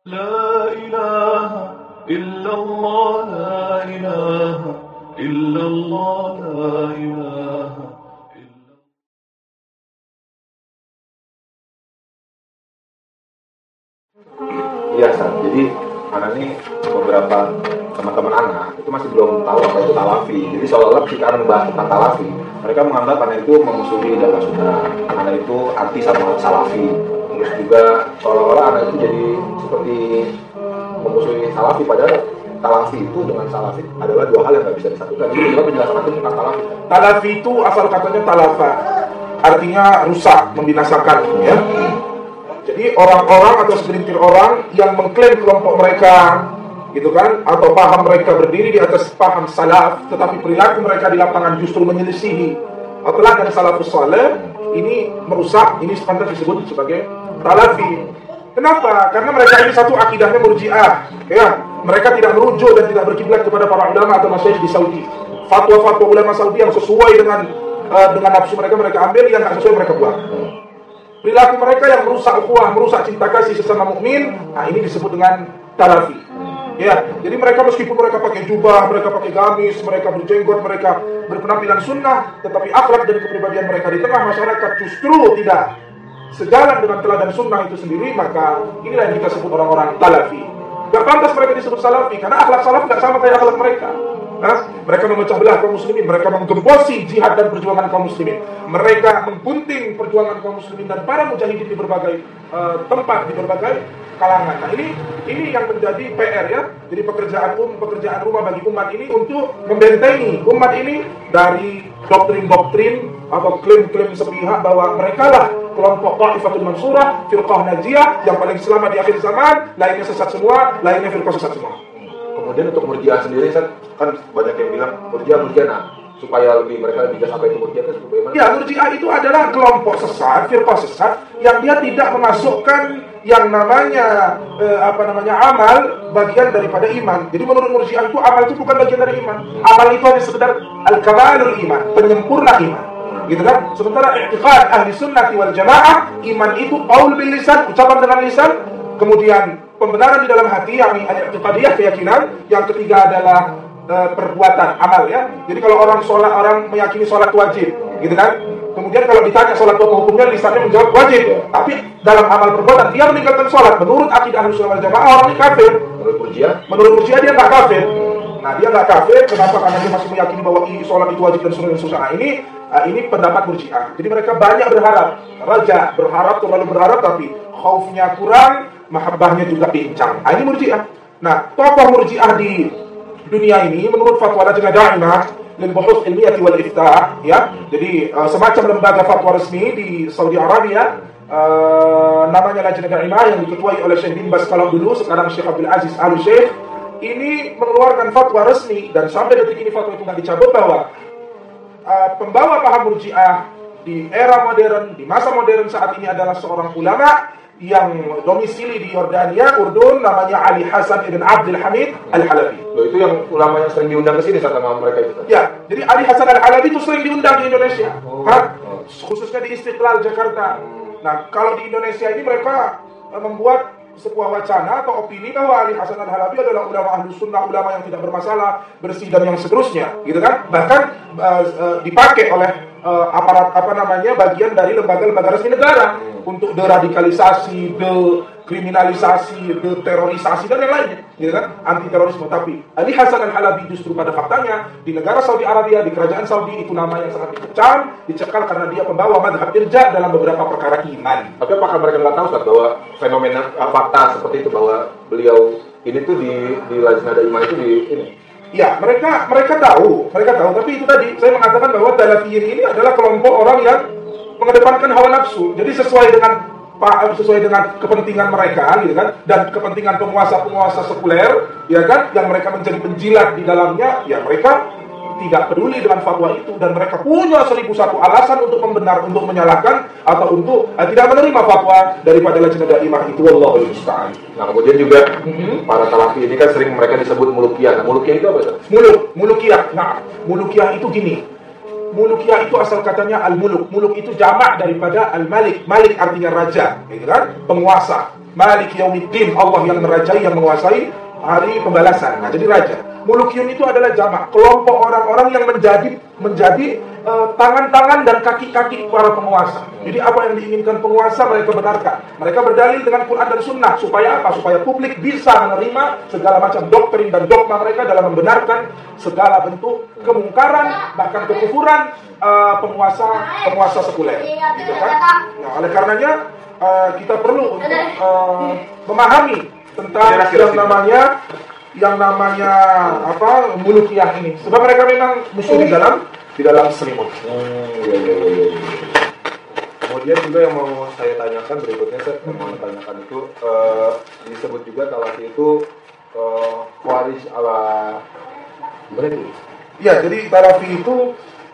لا إله إلا الله لا إله إلا الله لا إله إلا Iya, San. Jadi anak ini beberapa teman-teman anak itu masih belum tahu apa itu talafi. Jadi seolah-olah ketika anak membahas tentang talafi, mereka menganggap anak itu memusuhi dakwah sunnah, anak itu anti sama salafi. Terus juga seolah-olah anak itu jadi seperti memusuhi salafi, padahal talafi itu dengan salafi adalah dua hal yang nggak bisa disatukan. Jadi coba penjelasan itu tentang talafi. Talafi itu asal katanya talafa, artinya rusak, membinasakan, ya. Jadi orang-orang atau segelintir orang yang mengklaim kelompok mereka, gitu kan, atau paham mereka berdiri di atas paham salaf, tetapi perilaku mereka di lapangan justru menyelisihi teladan salafus saleh, ini merusak, ini sepantas disebut sebagai talafi. Kenapa? Karena mereka ini satu akidahnya murji'ah, ya. Mereka tidak merujuk dan tidak berkiblat kepada para ulama atau masyayikh di Saudi. Fatwa-fatwa ulama Saudi yang sesuai dengan nafsu mereka ambil, yang tidak sesuai mereka buang. Perilaku mereka yang merusak ukhuwah, merusak cinta kasih sesama mukmin, nah ini disebut dengan talafi. Ya, jadi mereka meskipun mereka pakai jubah, mereka pakai gamis, mereka berjenggot, mereka berpenampilan sunnah, tetapi akhlak dan kepribadian mereka di tengah masyarakat justru tidak sejalan dengan teladan sunnah itu sendiri, maka inilah yang kita sebut orang-orang talafi. Gak pantas mereka disebut salafi, karena akhlak salaf gak sama kayak akhlak mereka. Nah, mereka memecah belah kaum muslimin, mereka menggembosi jihad dan perjuangan kaum muslimin, mereka menggunting perjuangan kaum muslimin dan para mujahidin di berbagai tempat, di berbagai kalangan. Nah, ini yang menjadi PR, ya. Jadi pekerjaan rumah bagi umat ini untuk membentengi umat ini dari doktrin-doktrin atau klaim-klaim sepihak bahwa mereka lah kelompok Ta'ifatul Mansurah, firqah najiyah yang paling selamat di akhir zaman, lainnya sesat semua, lainnya firqah sesat semua. Kemudian untuk murjiah sendiri, kan banyak yang bilang murjiah, nah, supaya mereka lebih jelas apa itu murjiah, kan bagaimana? Ya, murjiah itu adalah kelompok sesat, firqah sesat yang dia tidak memasukkan yang namanya amal bagian daripada iman. Jadi menurut murjiah itu amal itu bukan bagian dari iman. Amal itu hanya sekedar al-kamalul iman, penyempurna iman. Gitu kan? Sementara i'tiqad ahli sunnati wal jamaah, iman itu qaul bil lisan, ucapan dengan lisan, kemudian pembenaran di dalam hati, yang i'tiqadiyah, keyakinan. Yang ketiga adalah perbuatan, amal, ya. Jadi kalau orang meyakini sholat wajib, gitu kan? Kemudian kalau ditanya sholat hukumnya, lisannya menjawab wajib, tapi dalam amal perbuatan dia meninggalkan sholat. Menurut akidah ahli sunnah wal jamaah, orang ini kafir. Menurut murjiah dia nggak kafir. Nah, dia nggak kafir, kenapa? Karena dia masih meyakini bahwa sholat itu wajib dan sunnah dan susah. Ini pendapat murjiah. Jadi mereka banyak terlalu berharap, tapi khaufnya kurang, mahabbahnya juga pincang. Ini murjiah. Nah, tokoh murjiah di dunia ini menurut fatwa Lajnah Daimah lil Buhuth Ilmiyah wal Ifta', ya. Jadi semacam lembaga fatwa resmi di Saudi Arabia, namanya Lajnah Daimah, yang diketuai oleh Syekh bin Baz kalau dulu, sekarang Syekh Abdul Aziz Al Syekh, ini mengeluarkan fatwa resmi, dan sampai detik ini fatwa itu nggak dicabut, bahwa pembawa paham murjiah di era modern, di masa modern saat ini adalah seorang ulama yang domisili di Yordania, Urdun, namanya Ali Hasan ibn Abdul Hamid Al-Halabi. Loh, itu yang ulama yang sering diundang ke sini sama mereka itu? Ya, jadi Ali Hasan Al-Halabi itu sering diundang di Indonesia, khususnya di Istiqlal, Jakarta. Nah, kalau di Indonesia ini mereka membuat sebuah wacana atau opini bahwa Ali Hasan Al-Halabi adalah ulama ahlu sunnah, ulama yang tidak bermasalah, bersih, dan yang seterusnya, gitu kan? Bahkan dipakai oleh aparat bagian dari lembaga-lembaga resmi negara untuk deradikalisasi, dekriminalisasi, deterorisasi, dan yang lainnya, gitu kan? Anti terorisme. Tapi Ali Hasan Al-Halabi justru pada faktanya di negara Saudi Arabia, di kerajaan Saudi, itu nama yang sangat dicekal karena dia pembawa madhab irja dalam beberapa perkara iman. Tapi apakah mereka nggak tahu, Ustaz, bahwa fenomena fakta seperti itu, bahwa beliau ini tuh di Lajnah Daimah itu ini? Ya, mereka tahu, tapi itu tadi saya mengatakan bahwa talafiyin ini adalah kelompok orang yang mengedepankan hawa nafsu. Jadi sesuai dengan kepentingan mereka, gitu kan, dan kepentingan penguasa sekuler, ya kan, yang mereka menjadi penjilat di dalamnya, ya mereka tidak peduli dengan fatwa itu, dan mereka punya 1001 alasan untuk menyalahkan atau untuk tidak menerima fatwa daripada Lajnah Daimah itu. Wallahu musta'an. Nah, kemudian juga para talafi ini kan sering mereka disebut mulukiyah. Nah, mulukiyah itu apa, Ustaz? Mulukiyah. Nah, mulukiyah itu gini. Mulukiyah itu asal katanya al-muluk. Muluk itu jamak daripada al-malik. Malik artinya raja, gitu kan? Penguasa. Malik Yaumiddin, Allah yang merajai, yang menguasai hari pembalasan. Nah, jadi raja. Mulukiyun itu adalah jamak, kelompok orang-orang yang menjadi tangan-tangan dan kaki-kaki para penguasa. Jadi apa yang diinginkan penguasa mereka benarkan. Mereka berdalil dengan Quran dan Sunnah. Supaya apa? Supaya publik bisa menerima segala macam doktrin dan dogma mereka dalam membenarkan segala bentuk kemungkaran, bahkan kekufuran penguasa sekuler. Gitu kan? Nah, oleh karenanya kita perlu untuk memahami tentang yang namanya apa mulukiyah ini. Sebab mereka memang musuh di dalam selimut. Kemudian juga yang mau saya tanyakan berikutnya, yang mau saya tanyakan itu disebut juga Talafi itu waris ala mereka. Ya, jadi Talafi itu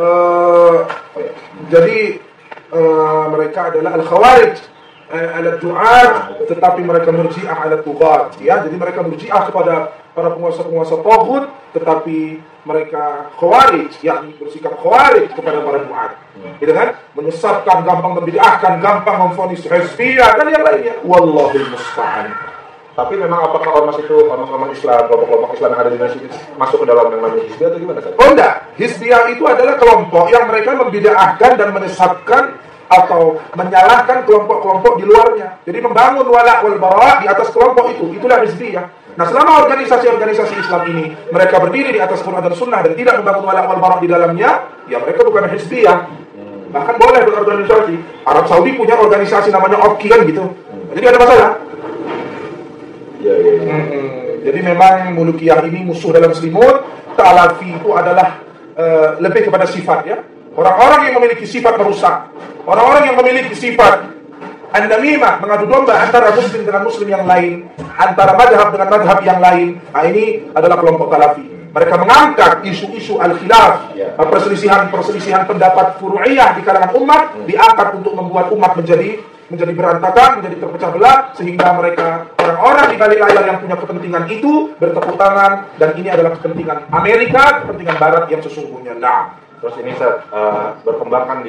jadi mereka adalah al-khawarij ala du'at, tetapi mereka murji'ah ala tughat, ya. Jadi mereka murji'ah kepada para penguasa-penguasa taghut, tetapi mereka khawarij, yakni bersikap khawarij kepada para du'at. Gitu kan? Menyesatkan, gampang membid'ahkan, gampang memvonis hizbiyah dan yang lainnya. Wallahul musta'an. Tapi memang apakah ormas itu, ormas Islam, kelompok-kelompok Islam yang ada di Indonesia itu masuk ke dalam yang namanya hizbiyah atau gimana? Oh enggak, hizbiyah itu adalah kelompok yang mereka membid'ahkan dan menyesatkan atau menyalahkan kelompok-kelompok di luarnya. Jadi membangun wala' wal bara' di atas kelompok itu. Itulah hizbiyah. Nah, selama organisasi-organisasi Islam ini mereka berdiri di atas Quran dan Sunnah dan tidak membangun wala' wal bara' di dalamnya, ya mereka bukan hizbiyah. Bahkan boleh berorganisasi. Arab Saudi punya organisasi namanya OPKI kan gitu. Jadi ada masalah. Ya. Jadi memang mulukiyah ini musuh dalam selimut. Talafi itu adalah lebih kepada sifat, ya. Orang-orang yang memiliki sifat merusak, orang-orang yang memiliki sifat an-namimah, mengadu domba antara muslim dengan muslim yang lain, antara madhab dengan madhab yang lain. Nah, ini adalah kelompok Talafi. Mereka mengangkat isu-isu al-khilaf, perselisihan pendapat furu'iyah di kalangan umat, diangkat untuk membuat umat menjadi berantakan, menjadi terpecah belah, sehingga mereka orang-orang di balik layar yang punya kepentingan itu bertepuk tangan, dan ini adalah kepentingan Amerika, kepentingan Barat yang sesungguhnya. Nah, terus ini berkembang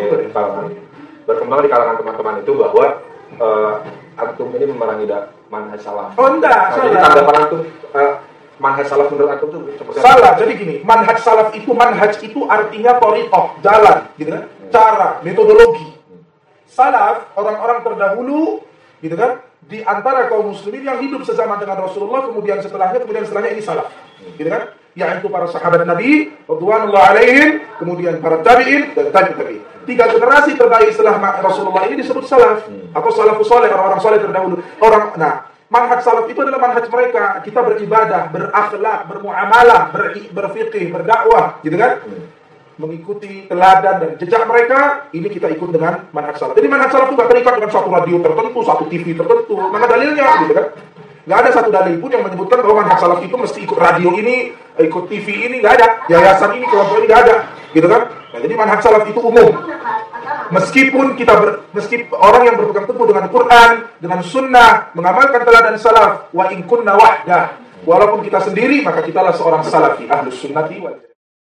di kalangan teman-teman itu bahwa antum ini memerangi manhaj salaf. Oh enggak, jadi tanggapan antum manhaj salaf menurut antum itu salah. Jadi gini, manhaj salaf itu, manhaj itu artinya thariqah, jalan, gitu kan? Cara, metodologi. Salaf, orang-orang terdahulu, gitu kan? Di antara kaum muslimin yang hidup sezaman dengan Rasulullah, kemudian setelahnya ini salaf. Gitu kan? Yaitu para sahabat Nabi radhiyallahu alaihim, kemudian para tabi'in dan tabi'in. 3 generasi terbaik setelah Rasulullah ini disebut salaf atau salafus saleh, orang-orang saleh terdahulu. Manhaj salaf itu adalah manhaj mereka. Kita beribadah, berakhlak, bermuamalah, berfikih, berdakwah, gitu kan? Mengikuti teladan dan jejak mereka, ini kita ikut dengan manhaj salaf. Jadi manhaj salaf itu gak terikat dengan suatu radio tertentu, satu TV tertentu. Mana dalilnya, gitu kan? Gak ada satu dalil pun yang menyebutkan bahwa manhaj salaf itu mesti ikut radio ini, ikut TV ini, gak ada. Yayasan ini, kelompok ini gak ada, gitu kan? Nah, jadi manhaj salaf itu umum. Meskipun orang yang berpegang teguh dengan Quran, dengan Sunnah, mengamalkan teladan salaf, wa in kunna wahda, walaupun kita sendiri, maka kitalah seorang salafi, ahlus sunnati wal jamaah.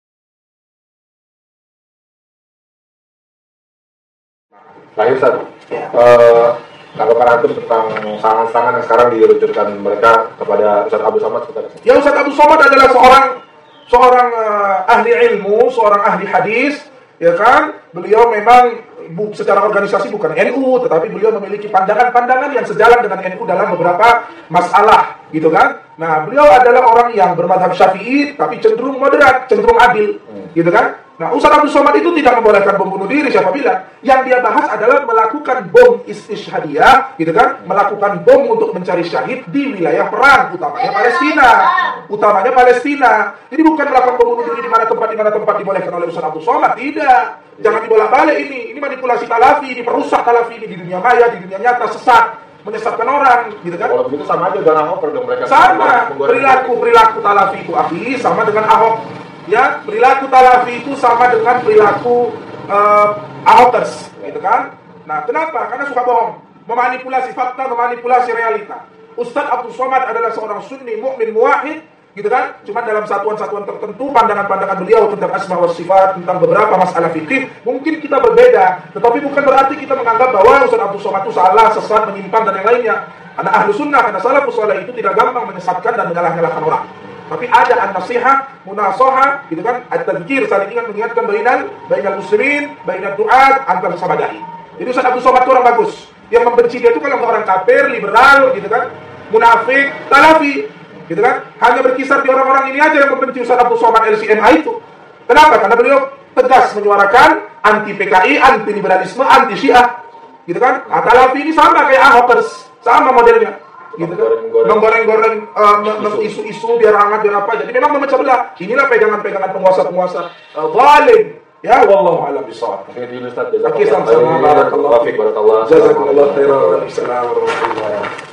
Nah, Ustaz, tanggapan antum tentang serangan-serangan yang sekarang diluncurkan mereka kepada Ustaz Abdul Somad? Ya, Ustaz Abdul Somad adalah seorang ahli ilmu, seorang ahli hadis, ya kan? Beliau memang secara organisasi bukan NU, tetapi beliau memiliki pandangan-pandangan yang sejalan dengan NU dalam beberapa masalah, gitu kan? Nah, beliau adalah orang yang bermadhab Syafi'i, tapi cenderung moderat, cenderung adil, gitu kan? Nah, Ustaz Abdul Somad itu tidak membolehkan bom bunuh diri, siapa bilang? Yang dia bahas adalah melakukan bom istishhadiyah, gitu kan? Melakukan bom untuk mencari syahid di wilayah perang, utamanya Palestina. Jadi bukan melakukan bom bunuh diri di mana tempat dibolehkan oleh Ustaz Abdul Somad, tidak. Jangan dibolak-balik ini manipulasi Talafi, ini perusak Talafi ini di dunia maya, di dunia nyata, sesat, menyesatkan orang, gitu kan? Kalau begitu sama aja dengan Ahok dong mereka. Sama, perilaku Talafi itu akhi sama dengan Ahok. Ya, perilaku Talafi itu sama dengan perilaku Ahokers, gitu kan? Nah, kenapa? Karena suka bohong, memanipulasi fakta, memanipulasi realita. Ustaz Abdul Somad adalah seorang sunni, mukmin, muwahhid, gitu kan? Cuma dalam satuan-satuan tertentu, pandangan-pandangan beliau tentang asma wa sifat, tentang beberapa masalah fikih, mungkin kita berbeda, tetapi bukan berarti kita menganggap bahwa Ustaz Abdul Somad itu salah, sesat, menyimpang dan yang lainnya. Anak ahlu sunnah, karena salafus saleh itu tidak gampang menyesatkan dan menyalah-nyalahkan orang. Tapi ada an-nasihat, munasohah, gitu kan, at-tadzkir, saling mengingatkan bainal muslimin, bainal du'at, antar sama dai. Jadi Ustaz Abdul Somad itu orang bagus. Yang membenci dia itu kalau orang kafir, liberal, gitu kan, munafik, talafi, gitu kan. Hanya berkisar di orang-orang ini aja yang membenci Ustaz Abdul Somad LCMA itu. Kenapa? Karena beliau tegas menyuarakan anti PKI, anti liberalisme, anti Syiah, gitu kan. Nah, talafi ini sama kayak Ahokers, sama modelnya, gitu kan. Menggoreng-goreng isu-isu biar hangat biar apa. Jadi memang memecah belah. Inilah pegangan-pegangan penguasa-penguasa zalim. Ya, wallahu a'lam bishawab. Oke, Ustaz. Oke, sama-sama. Barakallahu fiik. Barakallahu. Jazakumullah khairan. Assalamualaikum warahmatullahi wabarakatuh.